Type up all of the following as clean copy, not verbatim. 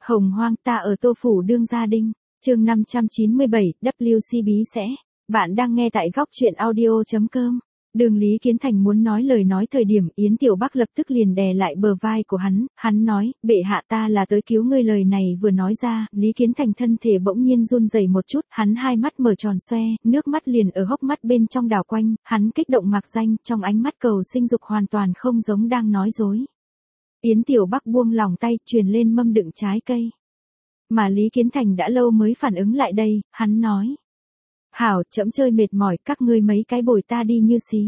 Hồng hoang ta ở Tô Phủ đương gia đinh, chương 597, WC bí sẽ. Bạn đang nghe tại góc truyện audio.com. Đường Lý Kiến Thành muốn nói lời nói thời điểm Yến Tiểu Bắc lập tức liền đè lại bờ vai của hắn nói, bệ hạ ta là tới cứu ngươi. Lời này vừa nói ra, Lý Kiến Thành thân thể bỗng nhiên run rẩy một chút, hắn hai mắt mở tròn xoe, nước mắt liền ở hốc mắt bên trong đảo quanh, hắn kích động mạc danh, trong ánh mắt cầu sinh dục hoàn toàn không giống đang nói dối. Yến Tiểu Bắc buông lỏng tay, truyền lên mâm đựng trái cây. Mà Lý Kiến Thành đã lâu mới phản ứng lại đây, hắn nói. Hảo, trẫm chơi mệt mỏi, các ngươi mấy cái bồi ta đi như xí.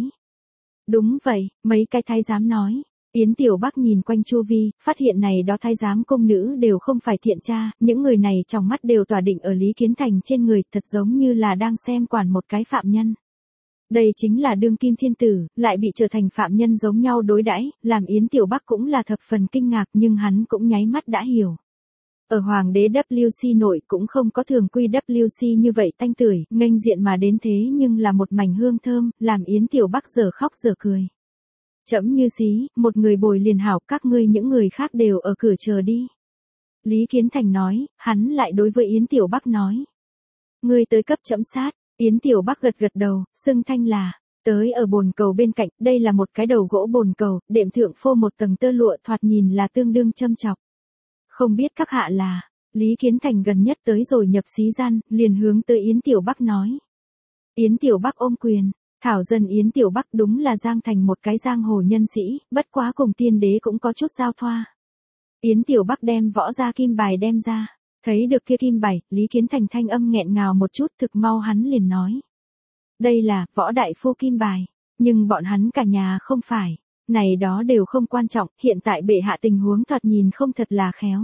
Đúng vậy, mấy cái thái giám nói. Yến Tiểu Bắc nhìn quanh chu vi, phát hiện này đó thái giám công nữ đều không phải thiện tra, những người này trong mắt đều tỏa định ở Lý Kiến Thành trên người, thật giống như là đang xem quản một cái phạm nhân. Đây chính là đương kim thiên tử, lại bị trở thành phạm nhân giống nhau đối đãi, làm Yến Tiểu Bắc cũng là thập phần kinh ngạc nhưng hắn cũng nháy mắt đã hiểu. Ở hoàng đế WC nội cũng không có thường quy WC như vậy tanh tưởi, nghênh diện mà đến thế nhưng là một mảnh hương thơm, làm Yến Tiểu Bắc giờ khóc giờ cười. Trẫm như xí, một người bồi liền hảo, các ngươi những người khác đều ở cửa chờ đi. Lý Kiến Thành nói, hắn lại đối với Yến Tiểu Bắc nói. Ngươi tới cấp trẫm sát. Yến Tiểu Bắc gật gật đầu, xưng thanh là, tới ở bồn cầu bên cạnh, đây là một cái đầu gỗ bồn cầu, đệm thượng phô một tầng tơ lụa thoạt nhìn là tương đương châm chọc. Không biết các hạ là, Lý Kiến Thành gần nhất tới rồi nhập xí gian, liền hướng tới Yến Tiểu Bắc nói. Yến Tiểu Bắc ôm quyền, thảo dân Yến Tiểu Bắc đúng là giang thành một cái giang hồ nhân sĩ, bất quá cùng tiên đế cũng có chút giao thoa. Yến Tiểu Bắc đem võ gia kim bài đem ra. Thấy được kia kim bài, Lý Kiến Thành thanh âm nghẹn ngào một chút, thực mau hắn liền nói. Đây là, võ đại phu kim bài, nhưng bọn hắn cả nhà không phải, này đó đều không quan trọng, hiện tại bệ hạ tình huống thoạt nhìn không thật là khéo.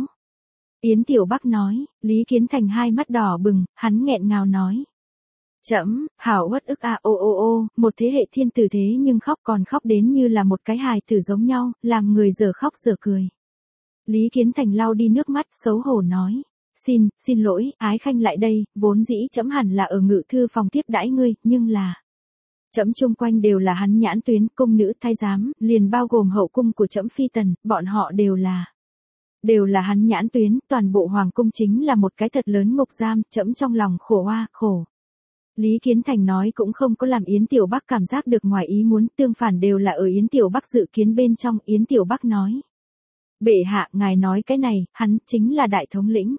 Yến Tiểu Bắc nói, Lý Kiến Thành hai mắt đỏ bừng, hắn nghẹn ngào nói. Trẫm, hảo uất ức à ô, một thế hệ thiên tử thế nhưng khóc còn khóc đến như là một cái hài tử giống nhau, làm người giờ khóc giờ cười. Lý Kiến Thành lau đi nước mắt, xấu hổ nói. Xin lỗi, ái khanh lại đây, vốn dĩ trẫm hẳn là ở ngự thư phòng tiếp đãi ngươi, nhưng là trẫm chung quanh đều là hắn nhãn tuyến, cung nữ thái giám, liền bao gồm hậu cung của trẫm phi tần, bọn họ đều là hắn nhãn tuyến, toàn bộ hoàng cung chính là một cái thật lớn ngục giam, trẫm trong lòng khổ. Lý Kiến Thành nói cũng không có làm Yến Tiểu Bắc cảm giác được ngoài ý muốn, tương phản đều là ở Yến Tiểu Bắc dự kiến bên trong. Yến Tiểu Bắc nói. Bệ hạ, ngài nói cái này, hắn chính là đại thống lĩnh.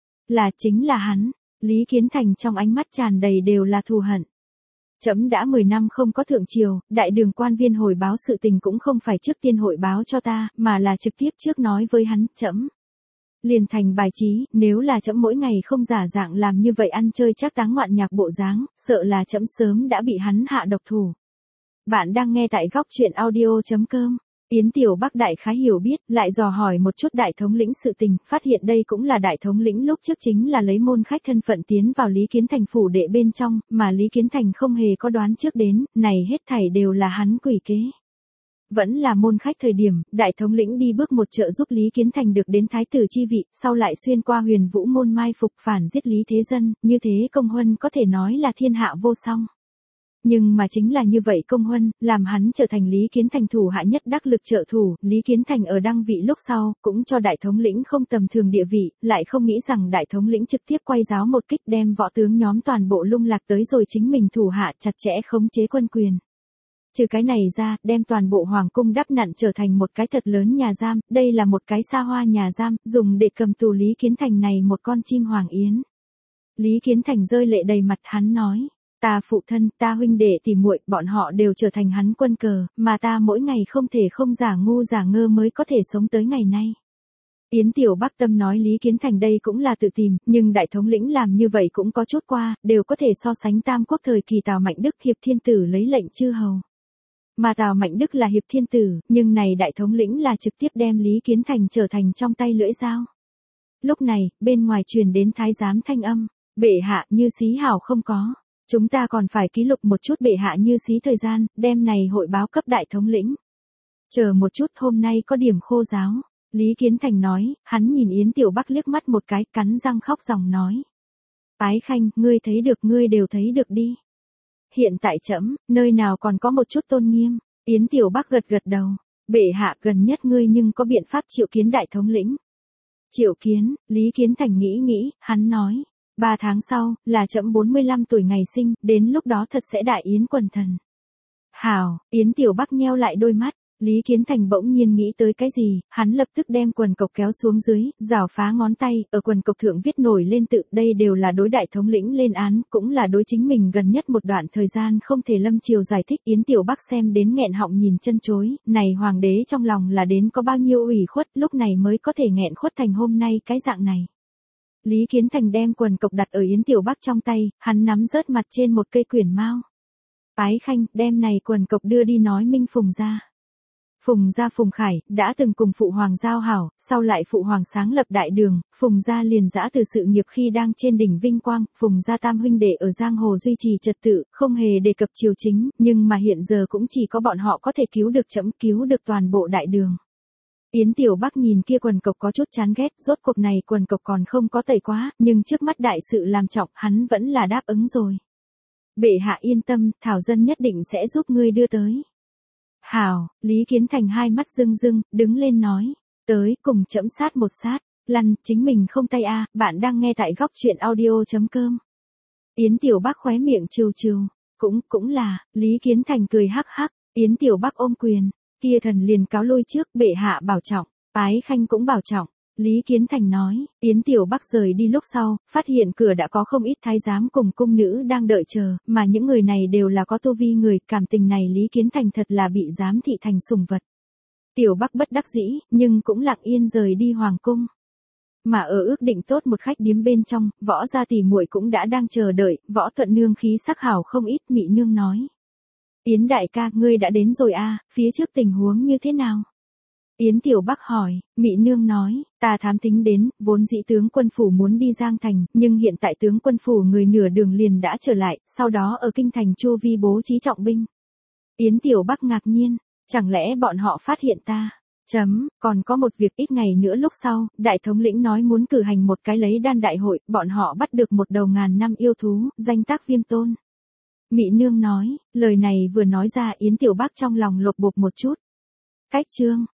Chính là hắn. Lý Kiến Thành trong ánh mắt tràn đầy đều là thù hận. Trẫm đã 10 năm không có thượng triều, đại đường quan viên hồi báo sự tình cũng không phải trước tiên hội báo cho ta, mà là trực tiếp trước nói với hắn, trẫm liền thành bài trí, nếu là trẫm mỗi ngày không giả dạng làm như vậy ăn chơi trác táng ngoạn nhạc bộ dáng, sợ là trẫm sớm đã bị hắn hạ độc thủ. Bạn đang nghe tại góc truyện audio.com. Yến Tiểu Bắc đại khái hiểu biết, lại dò hỏi một chút đại thống lĩnh sự tình, phát hiện đây cũng là đại thống lĩnh lúc trước chính là lấy môn khách thân phận tiến vào Lý Kiến Thành phủ đệ bên trong, mà Lý Kiến Thành không hề có đoán trước đến, này hết thảy đều là hắn quỷ kế. Vẫn là môn khách thời điểm, đại thống lĩnh đi bước một trợ giúp Lý Kiến Thành được đến thái tử chi vị, sau lại xuyên qua Huyền Vũ môn mai phục phản giết Lý Thế Dân, như thế công huân có thể nói là thiên hạ vô song. Nhưng mà chính là như vậy công huân, làm hắn trở thành Lý Kiến Thành thủ hạ nhất đắc lực trợ thủ, Lý Kiến Thành ở đăng vị lúc sau, cũng cho đại thống lĩnh không tầm thường địa vị, lại không nghĩ rằng đại thống lĩnh trực tiếp quay giáo một kích đem võ tướng nhóm toàn bộ lung lạc tới rồi chính mình thủ hạ chặt chẽ khống chế quân quyền. Trừ cái này ra, đem toàn bộ hoàng cung đắp nặn trở thành một cái thật lớn nhà giam, đây là một cái xa hoa nhà giam, dùng để cầm tù Lý Kiến Thành này một con chim hoàng yến. Lý Kiến Thành rơi lệ đầy mặt, hắn nói. Ta phụ thân, ta huynh đệ tỉ muội, bọn họ đều trở thành hắn quân cờ, mà ta mỗi ngày không thể không giả ngu giả ngơ mới có thể sống tới ngày nay. Yến Tiểu Bắc tâm nói Lý Kiến Thành đây cũng là tự tìm, nhưng đại thống lĩnh làm như vậy cũng có chút qua, đều có thể so sánh Tam Quốc thời kỳ Tào Mạnh Đức hiệp thiên tử lấy lệnh chư hầu. Mà Tào Mạnh Đức là hiệp thiên tử, nhưng này đại thống lĩnh là trực tiếp đem Lý Kiến Thành trở thành trong tay lưỡi dao. Lúc này, bên ngoài truyền đến thái giám thanh âm, bệ hạ như xí hảo không có. Chúng ta còn phải ký lục một chút bệ hạ như xí thời gian, đem này hội báo cấp đại thống lĩnh. Chờ một chút, hôm nay có điểm khô giáo. Lý Kiến Thành nói, hắn nhìn Yến Tiểu Bắc liếc mắt một cái, cắn răng khóc ròng nói. Ái khanh, ngươi thấy được, ngươi đều thấy được đi. Hiện tại trẫm, nơi nào còn có một chút tôn nghiêm. Yến Tiểu Bắc gật gật đầu. Bệ hạ gần nhất ngươi nhưng có biện pháp triệu kiến đại thống lĩnh. Triệu Kiến, Lý Kiến Thành nghĩ nghĩ, hắn nói. 3 tháng sau, là trẫm 45 tuổi ngày sinh, đến lúc đó thật sẽ đại yến quần thần. Hảo, Yến Tiểu Bắc nheo lại đôi mắt. Lý Kiến Thành bỗng nhiên nghĩ tới cái gì, hắn lập tức đem quần cộc kéo xuống dưới, rảo phá ngón tay, ở quần cộc thượng viết nổi lên tự, đây đều là đối đại thống lĩnh lên án, cũng là đối chính mình gần nhất một đoạn thời gian không thể lâm chiều giải thích. Yến Tiểu Bắc xem đến nghẹn họng nhìn chân chối, này hoàng đế trong lòng là đến có bao nhiêu ủy khuất, lúc này mới có thể nghẹn khuất thành hôm nay cái dạng này. Lý Kiến Thành đem quần cộc đặt ở Yến Tiểu Bắc trong tay, hắn nắm rớt mặt trên một cây quyển mao. Ái Khanh, đem này quần cộc đưa đi nói minh Phùng gia. Phùng gia Phùng Khải, đã từng cùng Phụ Hoàng giao hảo, sau lại Phụ Hoàng sáng lập đại đường, Phùng gia liền giã từ sự nghiệp khi đang trên đỉnh vinh quang, Phùng gia tam huynh đệ ở giang hồ duy trì trật tự, không hề đề cập triều chính, nhưng mà hiện giờ cũng chỉ có bọn họ có thể cứu được trẫm, cứu được toàn bộ đại đường. Yến Tiểu Bắc nhìn kia quần cộc có chút chán ghét, rốt cuộc này quần cộc còn không có tẩy quá, nhưng trước mắt đại sự làm trọng, hắn vẫn là đáp ứng rồi. Bệ hạ yên tâm, Thảo dân nhất định sẽ giúp ngươi đưa tới. Hảo, Lý Kiến Thành hai mắt rưng rưng, đứng lên nói, tới cùng trẫm sát một sát, lăn, chính mình không tay a, bạn đang nghe tại góc truyện audio.com. Yến Tiểu Bắc khóe miệng trừ trừ, cũng là, Lý Kiến Thành cười hắc hắc, Yến Tiểu Bắc ôm quyền, kia thần liền cáo lui trước, bệ hạ bảo trọng, Ái Khanh cũng bảo trọng. Lý Kiến Thành nói, Yến Tiểu Bắc rời đi lúc sau, phát hiện cửa đã có không ít thái giám cùng cung nữ đang đợi chờ, mà những người này đều là có tu vi người, cảm tình này Lý Kiến Thành thật là bị giám thị thành sủng vật. Tiểu Bắc bất đắc dĩ, nhưng cũng lặng yên rời đi hoàng cung. Mà ở ước định tốt một khách điếm bên trong, Võ gia tỷ muội cũng đã đang chờ đợi, Võ Thuận Nương khí sắc hảo không ít, Mị Nương nói. Yến đại ca, ngươi đã đến rồi a, phía trước tình huống như thế nào? Yến Tiểu Bắc hỏi, Mị Nương nói, ta thám tính đến, vốn dĩ tướng quân phủ muốn đi Giang Thành, nhưng hiện tại tướng quân phủ người nửa đường liền đã trở lại, sau đó ở kinh thành chu vi bố trí trọng binh. Yến Tiểu Bắc ngạc nhiên, chẳng lẽ bọn họ phát hiện ta? Còn có một việc, ít ngày nữa lúc sau, đại thống lĩnh nói muốn cử hành một cái lấy đan đại hội, bọn họ bắt được một đầu ngàn năm yêu thú, danh tác Viêm Tôn. Mị Nương nói, lời này vừa nói ra Yến Tiểu Bắc trong lòng lột bột một chút. Cách chương